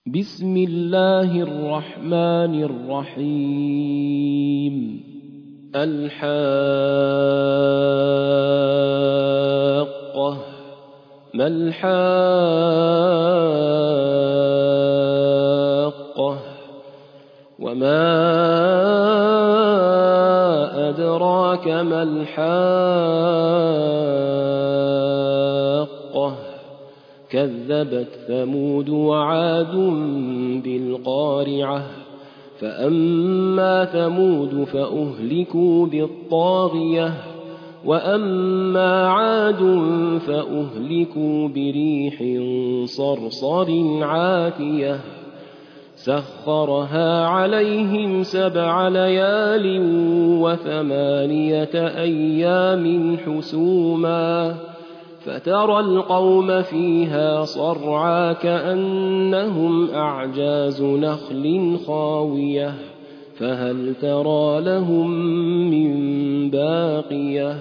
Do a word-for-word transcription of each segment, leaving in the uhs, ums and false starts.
بسم الله الرحمن الرحيم الحاقة ما الحاقة وما أدراك ما الحاقة كذبت ثمود وعاد بالقارعة فأما ثمود فأهلكوا بالطاغية وأما عاد فأهلكوا بريح صرصر عاتية سخرها عليهم سبع ليال وثمانية أيام حسوما فترى القوم فيها صرعى كأنهم أعجاز نخل خاوية فهل ترى لهم من باقية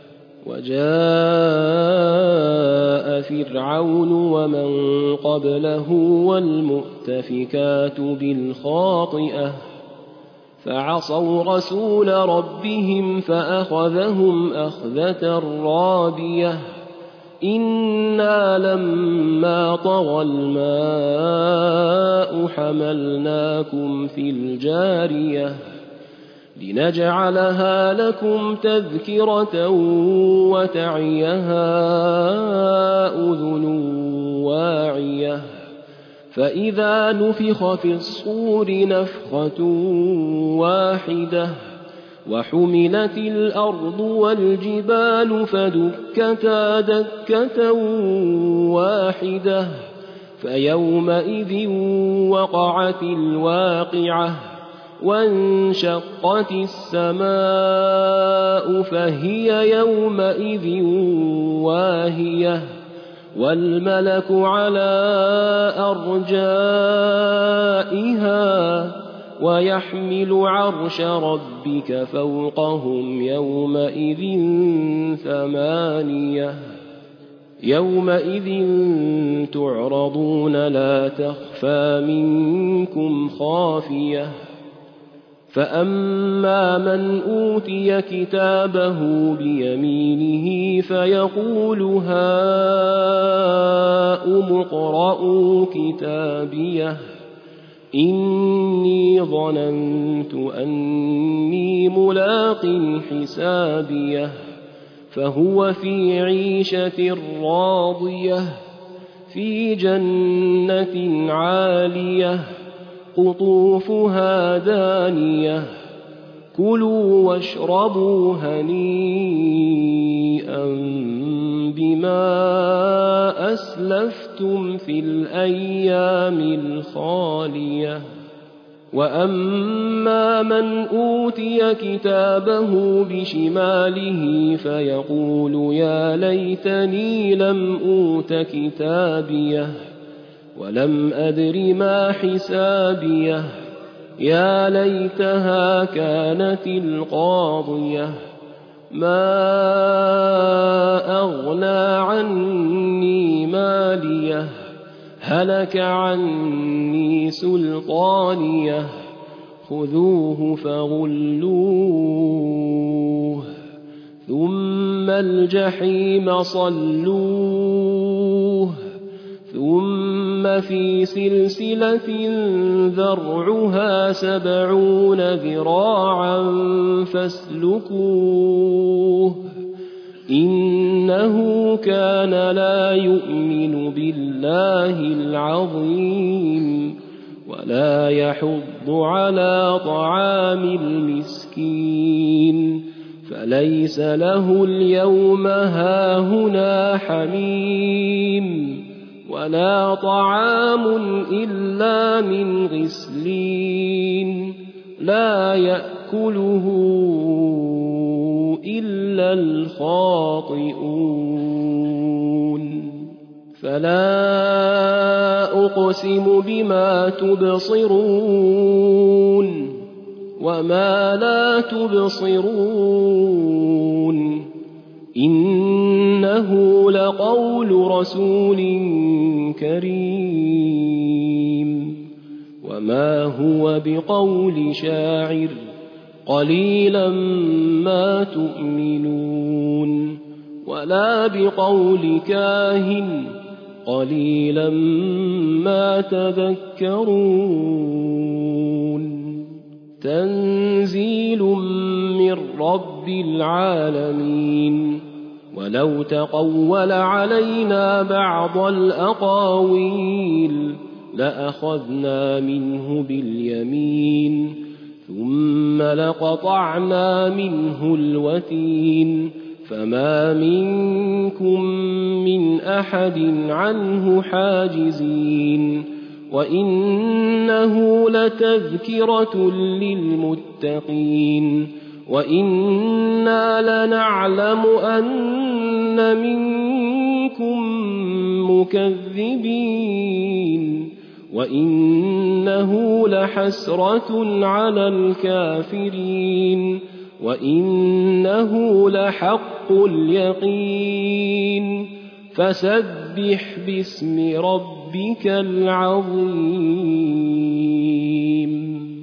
وجاء فرعون ومن قبله والمؤتفكات بالخاطئة فعصوا رسول ربهم فأخذهم أخذة رابية إنا لما طغى الماء حملناكم في الجارية لنجعلها لكم تذكرة وتعيها أذن واعية فإذا نفخ في الصور نفخة واحدة وحملت الأرض والجبال فدكتا دكة واحدة فيومئذ وقعت الواقعة وانشقت السماء فهي يومئذ واهية والملك على أرجائها ويحمل عرش ربك فوقهم يومئذ ثمانية يومئذ تعرضون لا تخفى منكم خافية فأما من أوتي كتابه بيمينه فيقول هاؤم اقرءوا كتابيه إني ظننت أني ملاق حسابيه فهو في عيشة راضية في جنة عالية قطوفها دانية كلوا واشربوا هنيئا بما أسلفتم في الأيام الخالية وأما من أوتي كتابه بشماله فيقول يا ليتني لم أوت كتابيه ولم أدر ما حسابيه يا ليتها كانت القاضية ما أغنى عني ماليه هلك عني سلطانيه خذوه فغلوه ثم الجحيم صلوه ثم في سلسلة ذرعها سبعون ذراعا فاسلكوه إنه كان لا يؤمن بالله العظيم ولا يحض على طعام المسكين فليس له اليوم هاهنا حميم ولا طعام إلا من غسلين لا يأكله إلا الخاطئون فلا أقسم بما تبصرون وما لا تبصرون إنه لقول رسول كريم وما هو بقول شاعر قليلا ما تؤمنون ولا بقول كاهن قليلا ما تذكرون تنزيل من رب العالمين ولو تقول علينا بعض الأقاويل لأخذنا منه باليمين ثم لقطعنا منه الوتين فما منكم من أحد عنه حاجزين وإنه لتذكرة للمتقين وإنا لنعلم أن منكم مكذبين وإنه لحسرة على الكافرين وإنه لحق اليقين فسبح باسم ربك العظيم